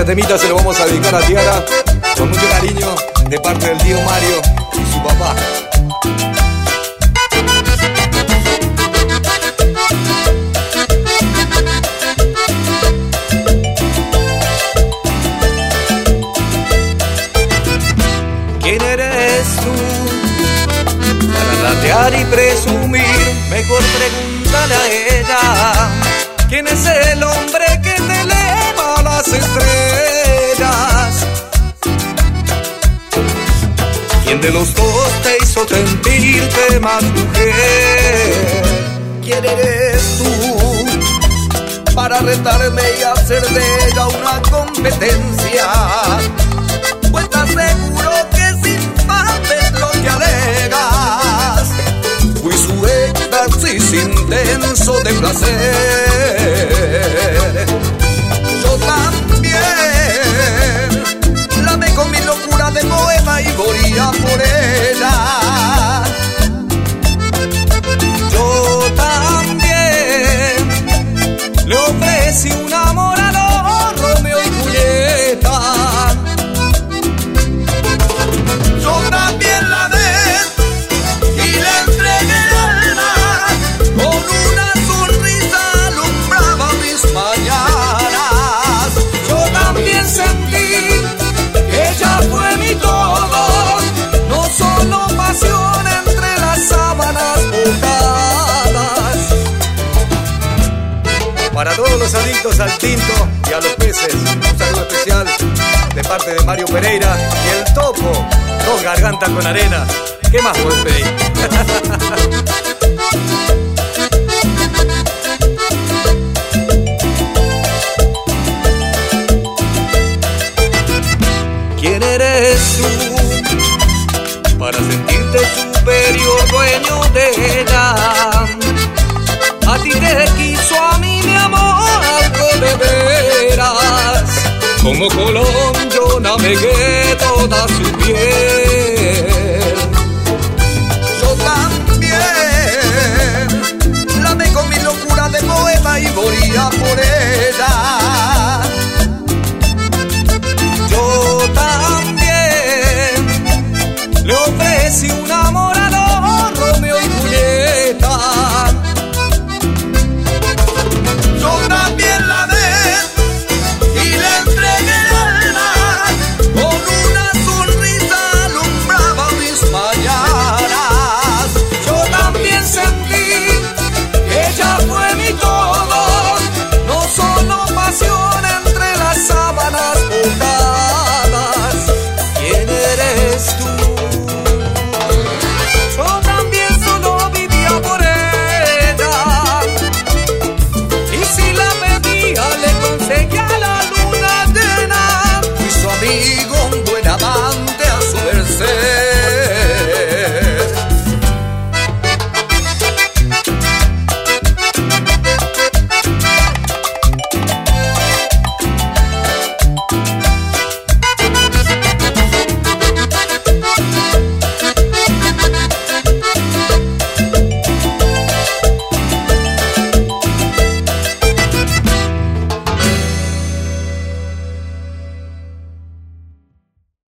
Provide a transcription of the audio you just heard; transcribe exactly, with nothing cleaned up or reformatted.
Este temita se lo vamos a dedicar a Tiara con mucho cariño de parte del tío Mario y su papá. ¿Quién eres tú para ratear y presumir? Mejor pregúntale a ella. ¿Quién es el hombre que te eleva a las estrellas? ¿Quién de los dos te hizo sentirte más mujer? ¿Quién eres tú para retarme y hacer de ella una competencia? Pues te aseguro que sin falta lo que alegas. Fui su éxtasis intenso de placer. Yo también la amé con mi locura de poema y moría por ella. Yo también le ofrecí un amor a los Romeo y Julieta. Yo también la amé y le entregué el alma. Con una sonrisa alumbraba mis mañanas. Yo también sentí que ella fue mi todo, no solo pasión entre las sábanas mojadas. Para todos los adictos al tinto y a los peces, un saludo especial de parte de Mario Pereira y el Topo, dos gargantas con arena. ¿Qué más puedes pedir? ¿Quién eres tú para sentirte superior, dueño de ella? A ti te quiso, a mí mi amor, algo de veras. Como Colón yo navegué toda su piel. Yo también la amé con mi locura de poema y moría por él.